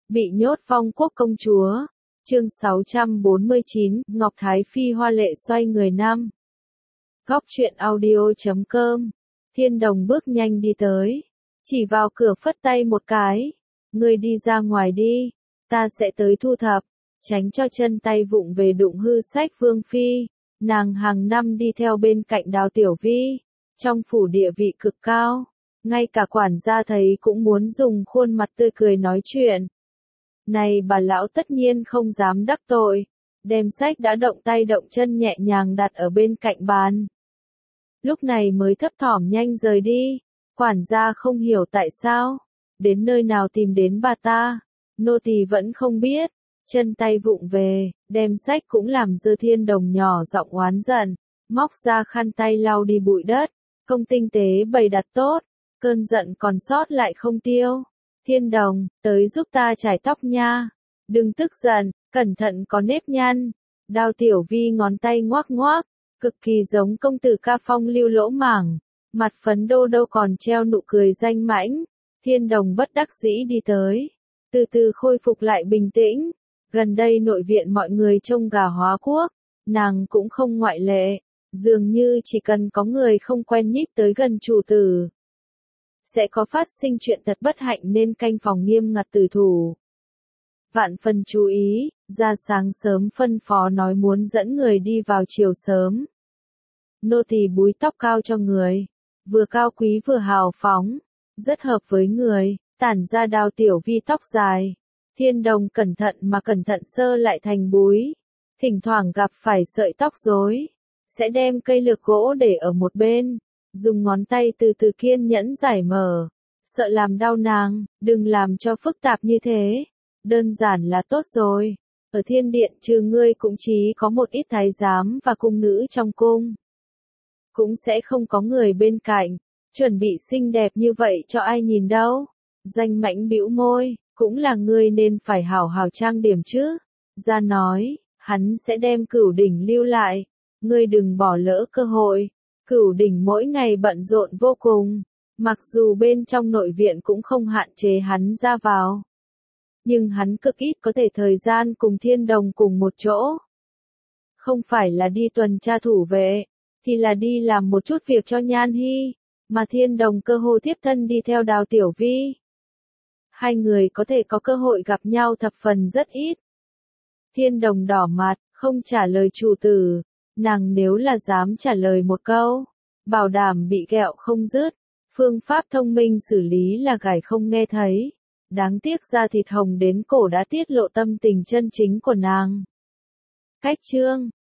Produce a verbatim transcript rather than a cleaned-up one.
Bị nhốt Phong Quốc công chúa. Chương sáu trăm bốn mươi chín, Ngọc Thái Phi hoa lệ xoay người năm. Góc truyện audio chấm com. Thiên Đồng bước nhanh đi tới, chỉ vào cửa phất tay một cái. Ngươi đi ra ngoài đi, ta sẽ tới thu thập, tránh cho chân tay vụng về đụng hư sách Vương Phi. Nàng hàng năm đi theo bên cạnh Đào Tiểu Vi, trong phủ địa vị cực cao, ngay cả quản gia thấy cũng muốn dùng khuôn mặt tươi cười nói chuyện. Này bà lão tất nhiên không dám đắc tội, đem sách đã động tay động chân nhẹ nhàng đặt ở bên cạnh bàn. Lúc này mới thấp thỏm nhanh rời đi, quản gia không hiểu tại sao, đến nơi nào tìm đến bà ta, nô tỳ vẫn không biết, chân tay vụng về, đem sách cũng làm Dư Thiên Đồng nhỏ giọng oán giận, móc ra khăn tay lau đi bụi đất, không tinh tế bày đặt tốt, cơn giận còn sót lại không tiêu. Thiên Đồng, tới giúp ta chải tóc nha. Đừng tức giận, cẩn thận có nếp nhăn. Đào Tiểu Vi ngón tay ngoác ngoác, cực kỳ giống công tử ca phong lưu lỗ mảng. Mặt phấn đô đâu còn treo nụ cười danh mãnh. Thiên Đồng bất đắc dĩ đi tới, từ từ khôi phục lại bình tĩnh. Gần đây nội viện mọi người trông gà hóa quốc, nàng cũng không ngoại lệ. Dường như chỉ cần có người không quen nhích tới gần chủ tử, sẽ có phát sinh chuyện thật bất hạnh nên canh phòng nghiêm ngặt tử thủ. Vạn phần chú ý, ra sáng sớm phân phó nói muốn dẫn người đi vào chiều sớm. Nô tỳ búi tóc cao cho người, vừa cao quý vừa hào phóng, rất hợp với người, tản ra Đào Tiểu Vi tóc dài. Thiên Đồng cẩn thận mà cẩn thận sơ lại thành búi, thỉnh thoảng gặp phải sợi tóc rối, sẽ đem cây lược gỗ để ở một bên, dùng ngón tay từ từ kiên nhẫn giải mở, sợ làm đau nàng, đừng làm cho phức tạp như thế, đơn giản là tốt rồi. Ở thiên điện trừ ngươi cũng chỉ có một ít thái giám và cung nữ trong cung, cũng sẽ không có người bên cạnh, chuẩn bị xinh đẹp như vậy cho ai nhìn đâu. Danh Mãnh bĩu môi, cũng là ngươi nên phải hảo hảo trang điểm chứ. Ra nói, hắn sẽ đem Cửu Đỉnh lưu lại, ngươi đừng bỏ lỡ cơ hội. Cửu Đỉnh mỗi ngày bận rộn vô cùng, mặc dù bên trong nội viện cũng không hạn chế hắn ra vào, nhưng hắn cực ít có thể thời gian cùng Thiên Đồng cùng một chỗ. Không phải là đi tuần tra thủ vệ, thì là đi làm một chút việc cho Nhan Hi, mà Thiên Đồng cơ hồ tiếp thân đi theo Đào Tiểu Vi. Hai người có thể có cơ hội gặp nhau thập phần rất ít. Thiên Đồng đỏ mặt, không trả lời chủ tử. Nàng nếu là dám trả lời một câu, bảo đảm bị ghẹo không dứt. Phương pháp thông minh xử lý là gải không nghe thấy. Đáng tiếc da thịt hồng đến cổ đã tiết lộ tâm tình chân chính của nàng. Cách chương